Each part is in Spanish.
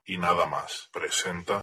y nada más presenta...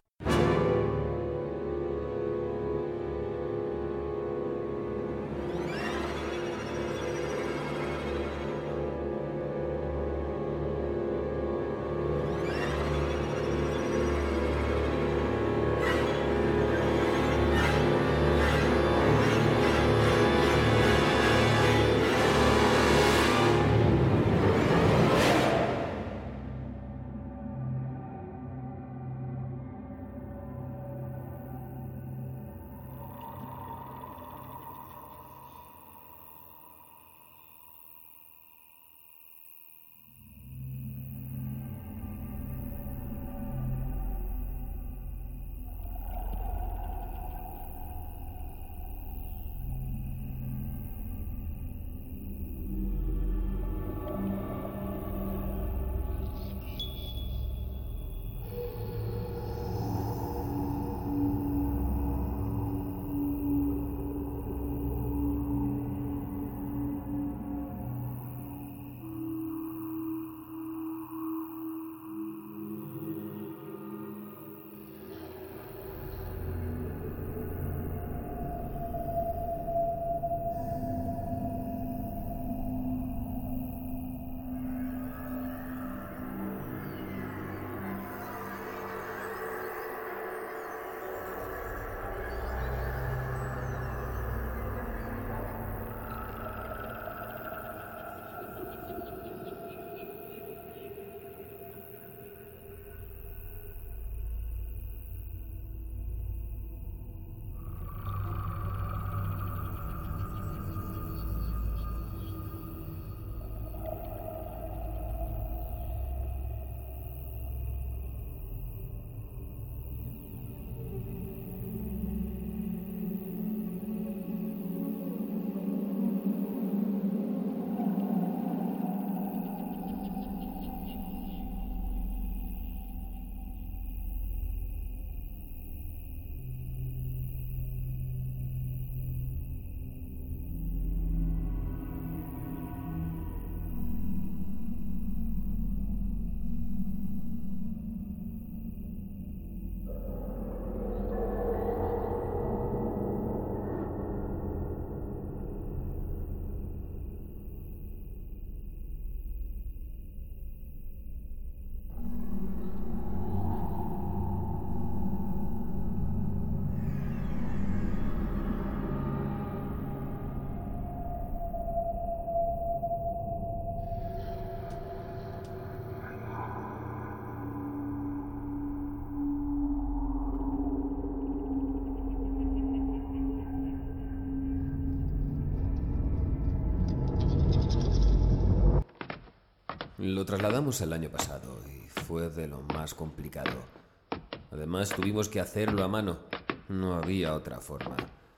Lo trasladamos el año pasado y fue de lo más complicado. Además, tuvimos que hacerlo a mano. No había otra forma.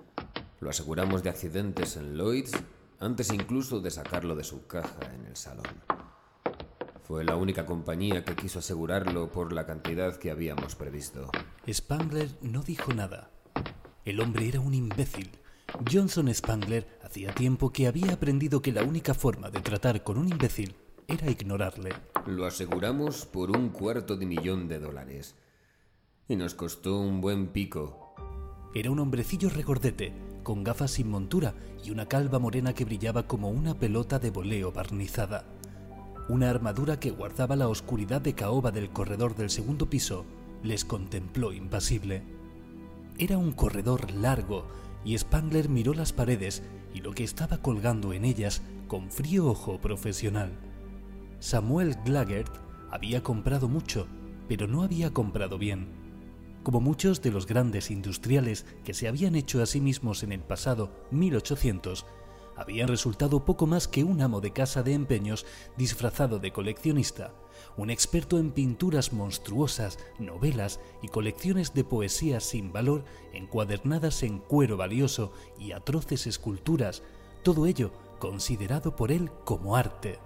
Lo aseguramos de accidentes en Lloyd's antes incluso de sacarlo de su caja en el salón. Fue la única compañía que quiso asegurarlo por la cantidad que habíamos previsto. Spangler no dijo nada. El hombre era un imbécil. Johnson Spangler hacía tiempo que había aprendido que la única forma de tratar con un imbécil era ignorarle. Lo aseguramos por $250,000 y nos costó un buen pico. Era un hombrecillo regordete, con gafas sin montura y una calva morena que brillaba como una pelota de voleo barnizada. Una armadura que guardaba la oscuridad de caoba del corredor del segundo piso les contempló impasible. Era un corredor largo y Spangler miró las paredes y lo que estaba colgando en ellas con frío ojo profesional. Samuel Glagert había comprado mucho, pero no había comprado bien. Como muchos de los grandes industriales que se habían hecho a sí mismos en el pasado 1800, habían resultado poco más que un amo de casa de empeños disfrazado de coleccionista, un experto en pinturas monstruosas, novelas y colecciones de poesías sin valor encuadernadas en cuero valioso y atroces esculturas, todo ello considerado por él como arte.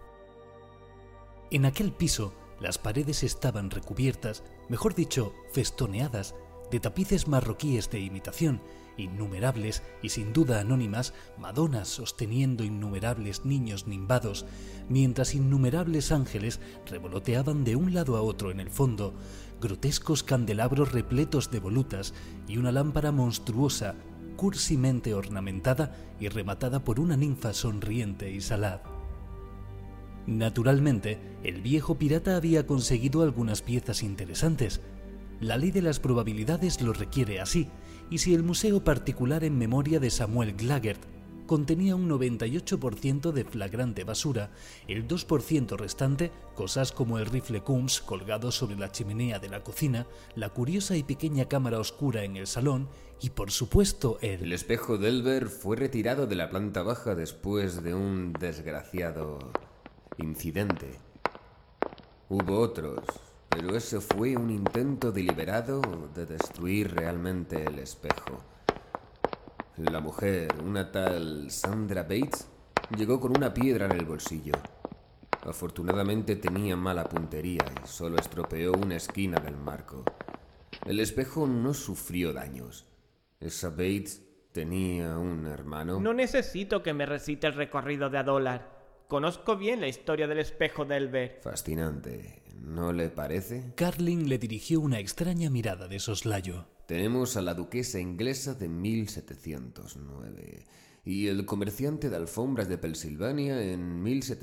En aquel piso, las paredes estaban recubiertas, mejor dicho, festoneadas, de tapices marroquíes de imitación innumerables y sin duda anónimas Madonas sosteniendo innumerables niños nimbados, mientras innumerables ángeles revoloteaban de un lado a otro en el fondo, grotescos candelabros repletos de volutas y una lámpara monstruosa, cursimente ornamentada y rematada por una ninfa sonriente y salaz. Naturalmente, el viejo pirata había conseguido algunas piezas interesantes. La ley de las probabilidades lo requiere así, y si el museo particular en memoria de Samuel Glagert contenía un 98% de flagrante basura, el 2% restante, cosas como el rifle Combs colgado sobre la chimenea de la cocina, la curiosa y pequeña cámara oscura en el salón y, por supuesto, El espejo Delver fue retirado de la planta baja después de un desgraciado incidente. Hubo otros, pero ese fue un intento deliberado de destruir realmente el espejo. La mujer, una tal Sandra Bates, llegó con una piedra en el bolsillo. Afortunadamente tenía mala puntería y solo estropeó una esquina del marco. El espejo no sufrió daños. Esa Bates tenía un hermano. No necesito que me recite el recorrido de $1. Conozco bien la historia del espejo Delver. Fascinante, ¿no le parece? Carlin le dirigió una extraña mirada de soslayo. Tenemos a la duquesa inglesa de 1709 y el comerciante de alfombras de Pensilvania en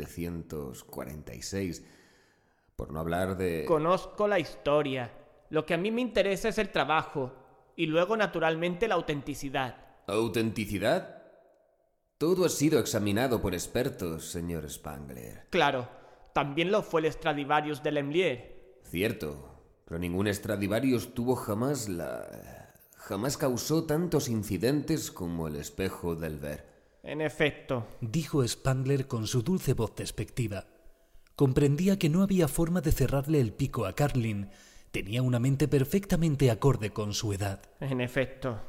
1746, por no hablar de... Conozco la historia. Lo que a mí me interesa es el trabajo y luego, naturalmente, la autenticidad. ¿Autenticidad? Todo ha sido examinado por expertos, señor Spangler. Claro, también lo fue el Stradivarius de Lemlier. Cierto, pero ningún Stradivarius tuvo jamás causó tantos incidentes como el espejo Delver. En efecto, Dijo Spangler con su dulce voz despectiva. Comprendía que no había forma de cerrarle el pico a Carlin. Tenía una mente perfectamente acorde con su edad. en efecto.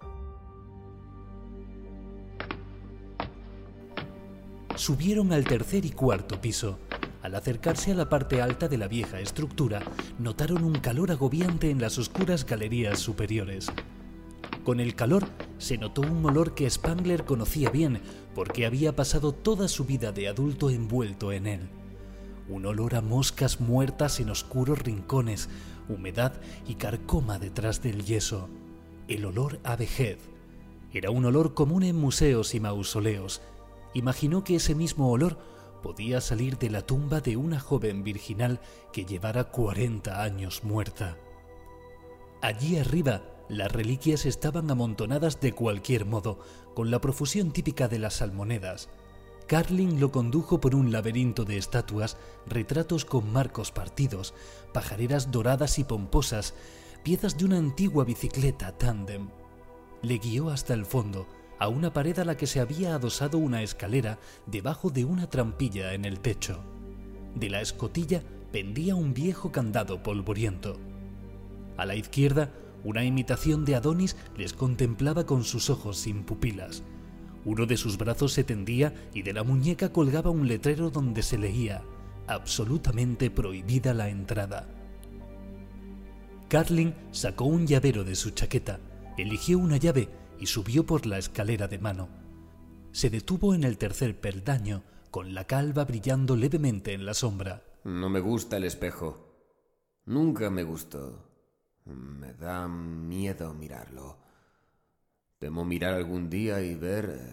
Subieron al tercer y cuarto piso. Al acercarse a la parte alta de la vieja estructura, notaron un calor agobiante en las oscuras galerías superiores. Con el calor se notó un olor que Spangler conocía bien, porque había pasado toda su vida de adulto envuelto en él. Un olor a moscas muertas en oscuros rincones, humedad y carcoma detrás del yeso. El olor a vejez. Era un olor común en museos y mausoleos. Imaginó que ese mismo olor podía salir de la tumba de una joven virginal que llevara 40 años muerta. Allí arriba, las reliquias estaban amontonadas de cualquier modo, con la profusión típica de las almonedas. Carlin lo condujo por un laberinto de estatuas, retratos con marcos partidos, pajareras doradas y pomposas, piezas de una antigua bicicleta tándem. Le guió hasta el fondo, a una pared a la que se había adosado una escalera debajo de una trampilla en el techo. De la escotilla pendía un viejo candado polvoriento. A la izquierda, una imitación de Adonis les contemplaba con sus ojos sin pupilas. Uno de sus brazos se tendía y de la muñeca colgaba un letrero donde se leía: absolutamente prohibida la entrada. Carlin sacó un llavero de su chaqueta, eligió una llave y subió por la escalera de mano. Se detuvo en el tercer peldaño, con la calva brillando levemente en la sombra. No me gusta el espejo. Nunca me gustó. Me da miedo mirarlo. Temo mirar algún día y ver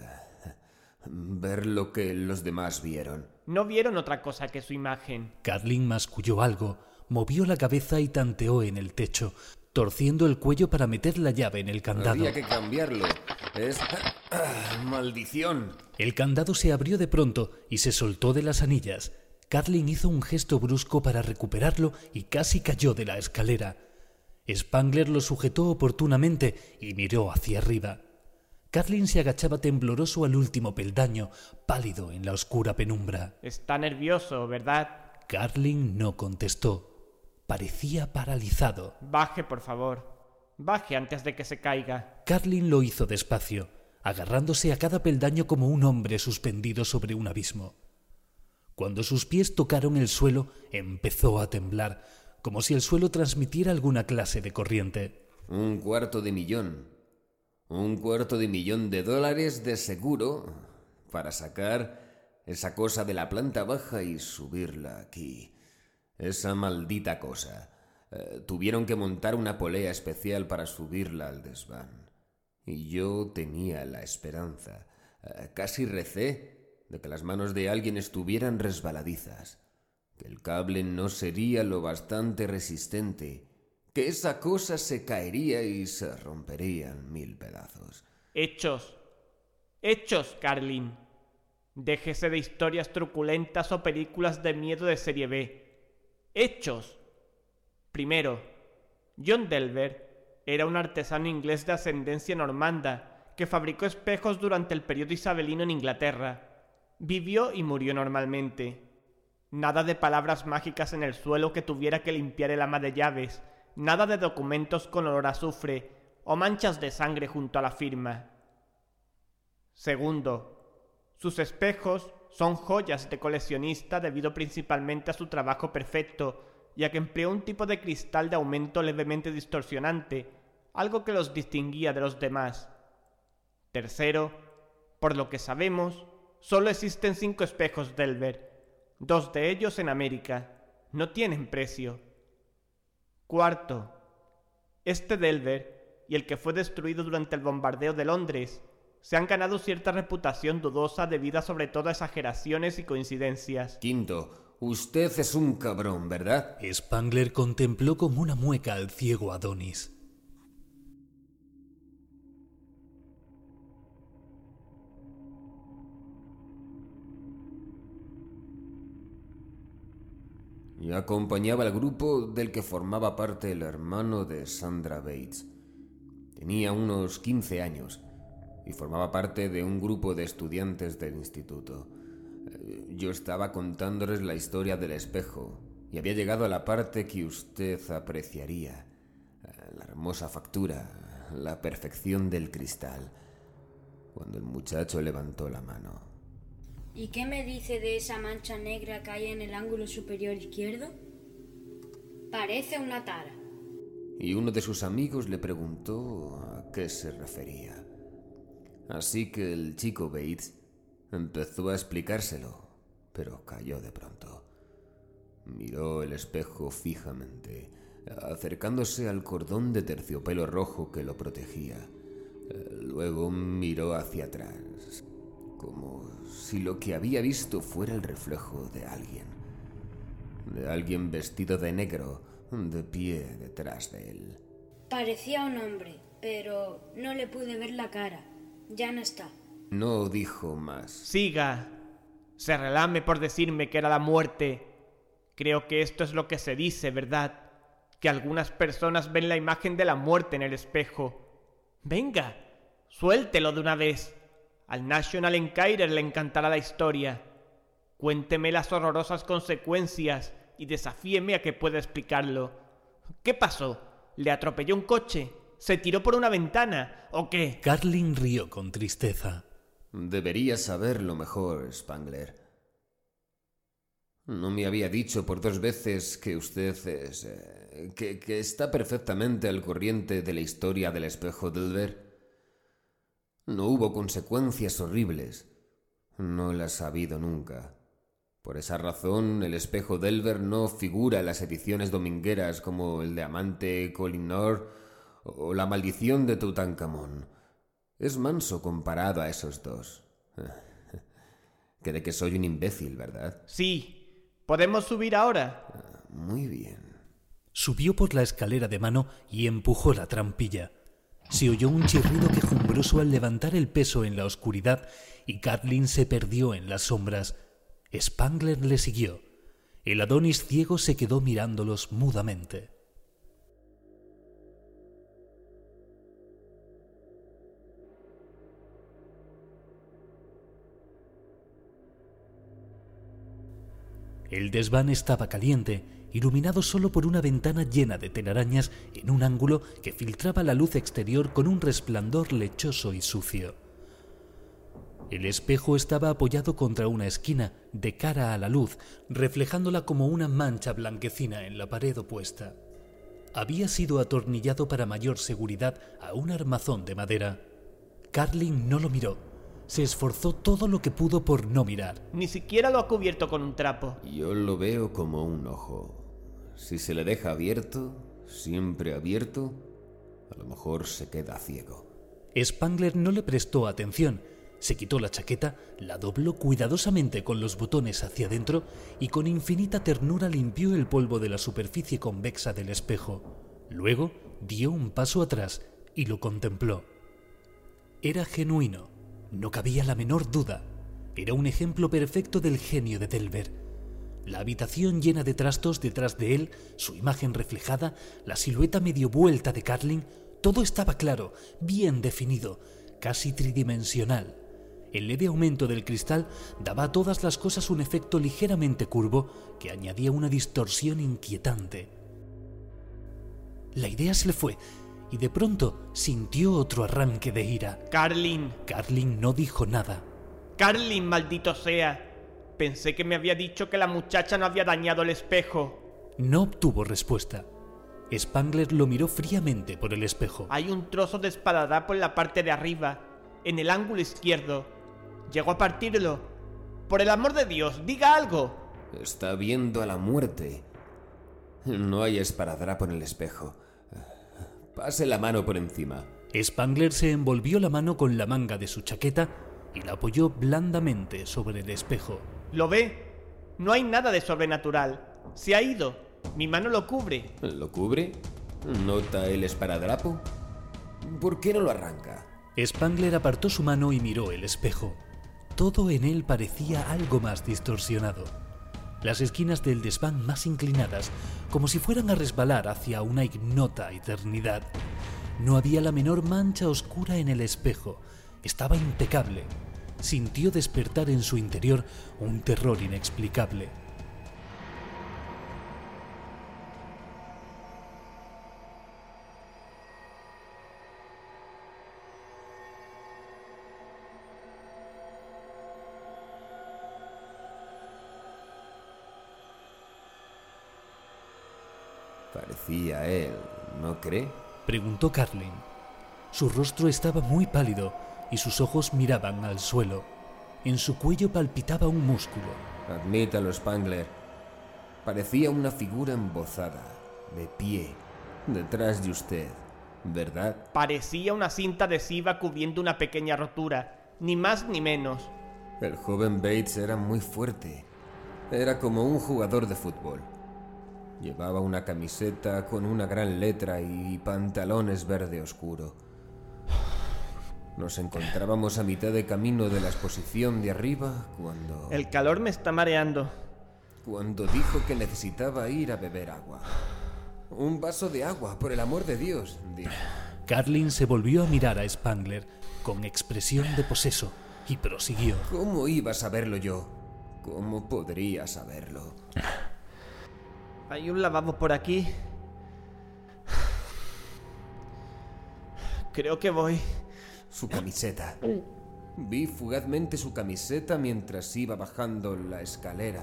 lo que los demás vieron. No vieron otra cosa que su imagen. Carlin masculló algo, movió la cabeza y tanteó en el techo, torciendo el cuello para meter la llave en el candado. Había que cambiarlo. Es... ¡maldición! El candado se abrió de pronto y se soltó de las anillas. Carlin hizo un gesto brusco para recuperarlo y casi cayó de la escalera. Spangler lo sujetó oportunamente y miró hacia arriba. Carlin se agachaba tembloroso al último peldaño, pálido en la oscura penumbra. Está nervioso, ¿verdad? Carlin no contestó. Parecía paralizado. Baje, por favor. Baje antes de que se caiga. Carlin lo hizo despacio, agarrándose a cada peldaño como un hombre suspendido sobre un abismo. Cuando sus pies tocaron el suelo, empezó a temblar, como si el suelo transmitiera alguna clase de corriente. $250,000. $250,000 de seguro para sacar esa cosa de la planta baja y subirla aquí. Esa maldita cosa. Tuvieron que montar una polea especial para subirla al desván. Y yo tenía la esperanza, casi recé, de que las manos de alguien estuvieran resbaladizas, que el cable no sería lo bastante resistente, que esa cosa se caería y se rompería en 1000 pedazos. Hechos, Carlin. Déjese de historias truculentas o películas de miedo de serie B. Hechos. Primero, John Delver era un artesano inglés de ascendencia normanda que fabricó espejos durante el periodo isabelino en Inglaterra. Vivió y murió normalmente. Nada de palabras mágicas en el suelo que tuviera que limpiar el ama de llaves, nada de documentos con olor a azufre o manchas de sangre junto a la firma. Segundo, sus espejos son joyas de coleccionista debido principalmente a su trabajo perfecto, ya que empleó un tipo de cristal de aumento levemente distorsionante, algo que los distinguía de los demás. Tercero, por lo que sabemos, solo existen 5 espejos Delver, 2 de ellos en América. No tienen precio. Cuarto, este Delver y el que fue destruido durante el bombardeo de Londres se han ganado cierta reputación dudosa debido sobre todo a exageraciones y coincidencias. Quinto, usted es un cabrón, ¿verdad? Spangler contempló como una mueca al ciego Adonis. Y acompañaba al grupo del que formaba parte el hermano de Sandra Bates. Tenía unos 15 años y formaba parte de un grupo de estudiantes del instituto. Yo estaba contándoles la historia del espejo y había llegado a la parte que usted apreciaría. La hermosa factura, la perfección del cristal, cuando el muchacho levantó la mano. ¿Y qué me dice de esa mancha negra que hay en el ángulo superior izquierdo? Parece una tara. Y uno de sus amigos le preguntó a qué se refería. Así que el chico Bates empezó a explicárselo, pero calló de pronto. Miró el espejo fijamente, acercándose al cordón de terciopelo rojo que lo protegía. Luego miró hacia atrás, como si lo que había visto fuera el reflejo de alguien vestido de negro, de pie detrás de él. Parecía un hombre, pero no le pude ver la cara. Ya no está. No dijo más. Siga. Se relame por decirme que era la muerte. Creo que esto es lo que se dice, ¿verdad? Que algunas personas ven la imagen de la muerte en el espejo. Venga, suéltelo de una vez. Al National Enquirer le encantará la historia. Cuénteme las horrorosas consecuencias y desafíeme a que pueda explicarlo. ¿Qué pasó? ¿Le atropelló un coche? ¿Se tiró por una ventana? ¿O qué? Carlin rió con tristeza. Debería saberlo mejor, Spangler. ¿No me había dicho por 2 veces que usted es... que está perfectamente al corriente de la historia del espejo Delver? No hubo consecuencias horribles. No las ha habido nunca. Por esa razón, el espejo Delver no figura en las ediciones domingueras como el de Amante Koh-i-Noor o la maldición de Tutankamón. Es manso comparado a esos 2. Cree que soy un imbécil, ¿verdad? Sí. ¿Podemos subir ahora? Muy bien. Subió por la escalera de mano y empujó la trampilla. Se oyó un chirrido quejumbroso al levantar el peso en la oscuridad y Carlin se perdió en las sombras. Spangler le siguió. El Adonis ciego se quedó mirándolos mudamente. El desván estaba caliente, iluminado solo por una ventana llena de telarañas en un ángulo que filtraba la luz exterior con un resplandor lechoso y sucio. El espejo estaba apoyado contra una esquina, de cara a la luz, reflejándola como una mancha blanquecina en la pared opuesta. Había sido atornillado para mayor seguridad a un armazón de madera. Carlin no lo miró. Se esforzó todo lo que pudo por no mirar. Ni siquiera lo ha cubierto con un trapo. Yo lo veo como un ojo. Si se le deja abierto, siempre abierto, a lo mejor se queda ciego. Spangler no le prestó atención. Se quitó la chaqueta, la dobló cuidadosamente con los botones hacia adentro y con infinita ternura limpió el polvo de la superficie convexa del espejo. Luego dio un paso atrás y lo contempló. Era genuino, no cabía la menor duda. Era un ejemplo perfecto del genio de Delver. La habitación llena de trastos detrás de él, su imagen reflejada, la silueta medio vuelta de Carlin, todo estaba claro, bien definido, casi tridimensional. El leve aumento del cristal daba a todas las cosas un efecto ligeramente curvo que añadía una distorsión inquietante. La idea se le fue y de pronto sintió otro arranque de ira. Carlin. Carlin no dijo nada. Carlin, maldito sea. Pensé que me había dicho que la muchacha no había dañado el espejo. No obtuvo respuesta. Spangler lo miró fríamente por el espejo. Hay un trozo de esparadrapo en la parte de arriba, en el ángulo izquierdo. Llego a partirlo. Por el amor de Dios, diga algo. Está viendo a la muerte. No hay esparadrapo en el espejo. Pase la mano por encima. Spangler se envolvió la mano con la manga de su chaqueta y la apoyó blandamente sobre el espejo. ¿Lo ve? No hay nada de sobrenatural. Se ha ido. Mi mano lo cubre. ¿Lo cubre? ¿Nota el esparadrapo? ¿Por qué no lo arranca? Spangler apartó su mano y miró el espejo. Todo en él parecía algo más distorsionado. Las esquinas del desván más inclinadas, como si fueran a resbalar hacia una ignota eternidad. No había la menor mancha oscura en el espejo. Estaba impecable. Sintió despertar en su interior un terror inexplicable. Parecía él, ¿no cree? Preguntó Carlin. Su rostro estaba muy pálido y sus ojos miraban al suelo. En su cuello palpitaba un músculo. Admítalo, Spangler. Parecía una figura embozada, de pie, detrás de usted, ¿verdad? Parecía una cinta adhesiva cubriendo una pequeña rotura, ni más ni menos. El joven Bates era muy fuerte. Era como un jugador de fútbol. Llevaba una camiseta con una gran letra y pantalones verde oscuro. Nos encontrábamos a mitad de camino de la exposición de arriba cuando... El calor me está mareando. Cuando dijo que necesitaba ir a beber agua. Un vaso de agua, por el amor de Dios, dijo. Carlin se volvió a mirar a Spangler con expresión de poseso y prosiguió. ¿Cómo iba a saberlo yo? ¿Cómo podría saberlo? Hay un lavabo por aquí. Creo que voy. Su camiseta. Vi fugazmente su camiseta mientras iba bajando la escalera.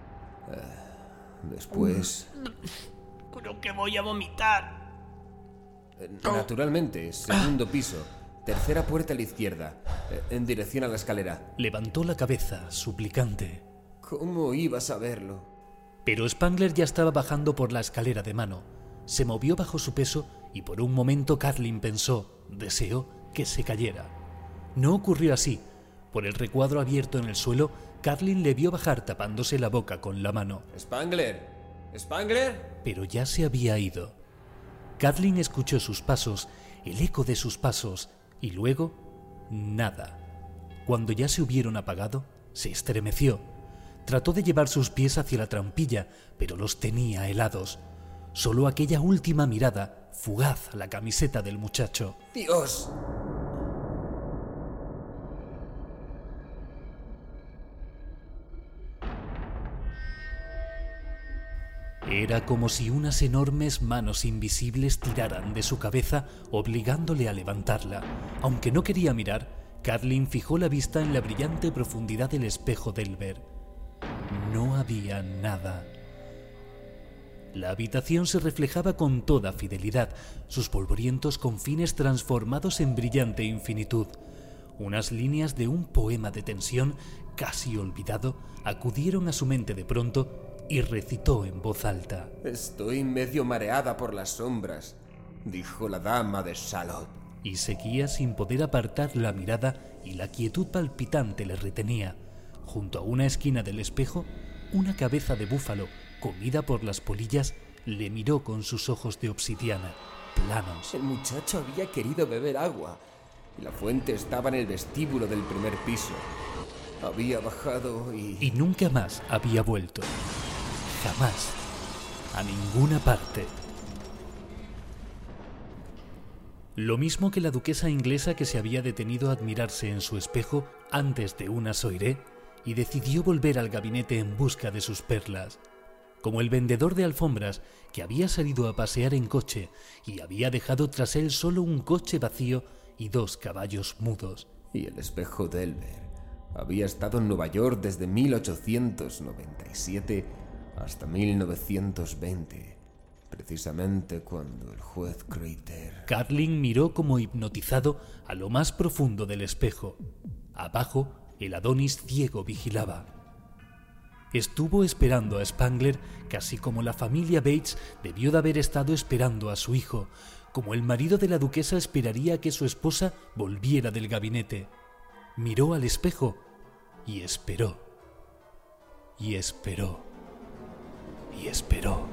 Después... Creo que voy a vomitar. Naturalmente, segundo piso. Tercera puerta a la izquierda, en dirección a la escalera. Levantó la cabeza, suplicante. ¿Cómo iba a saberlo? Pero Spangler ya estaba bajando por la escalera de mano. Se movió bajo su peso y por un momento Carlin deseó que se cayera. No ocurrió así. Por el recuadro abierto en el suelo, Carlin le vio bajar tapándose la boca con la mano. ¡Spangler! ¡Spangler! Pero ya se había ido. Carlin escuchó sus pasos, el eco de sus pasos, y luego, nada. Cuando ya se hubieron apagado, se estremeció. Trató de llevar sus pies hacia la trampilla, pero los tenía helados. Solo aquella última mirada, fugaz a la camiseta del muchacho. ¡Dios! Era como si unas enormes manos invisibles tiraran de su cabeza, obligándole a levantarla. Aunque no quería mirar, Carlin fijó la vista en la brillante profundidad del espejo Delver. No había nada. La habitación se reflejaba con toda fidelidad, sus polvorientos confines transformados en brillante infinitud. Unas líneas de un poema de tensión casi olvidado acudieron a su mente de pronto y recitó en voz alta. «Estoy medio mareada por las sombras», dijo la dama de Salot. Y seguía sin poder apartar la mirada y la quietud palpitante le retenía. Junto a una esquina del espejo, una cabeza de búfalo, comida por las polillas, le miró con sus ojos de obsidiana, planos. El muchacho había querido beber agua y la fuente estaba en el vestíbulo del primer piso. Había bajado y nunca más había vuelto. Jamás. A ninguna parte. Lo mismo que la duquesa inglesa que se había detenido a admirarse en su espejo antes de una soirée y decidió volver al gabinete en busca de sus perlas. Como el vendedor de alfombras que había salido a pasear en coche y había dejado tras él solo un coche vacío y 2 caballos mudos. Y el espejo de Elmer había estado en Nueva York desde 1897 hasta 1920. Precisamente cuando el juez Crater... Carling miró como hipnotizado a lo más profundo del espejo. Abajo, el Adonis ciego vigilaba. Estuvo esperando a Spangler casi como la familia Bates debió de haber estado esperando a su hijo, como el marido de la duquesa esperaría que su esposa volviera del gabinete. Miró al espejo y esperó. Y esperó. Y esperó.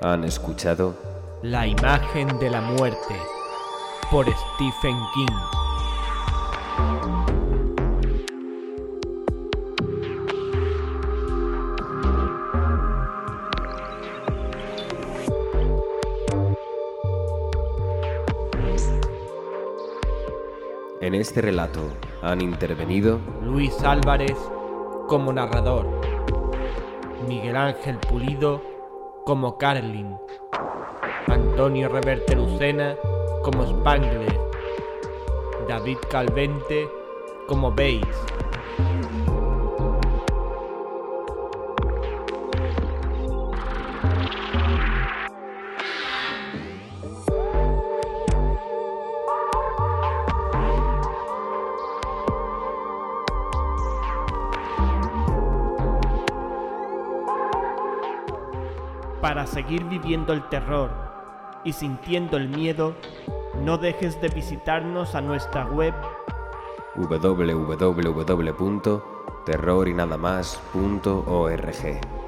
Han escuchado La imagen de la muerte, por Stephen King. En este relato han intervenido Luis Álvarez como narrador, Miguel Ángel Pulido como Carlin, Antonio Reverte Lucena como Spangler, David Calvente como Bates, Para seguir viviendo el terror y sintiendo el miedo, no dejes de visitarnos a nuestra web www.terrorinadamas.org.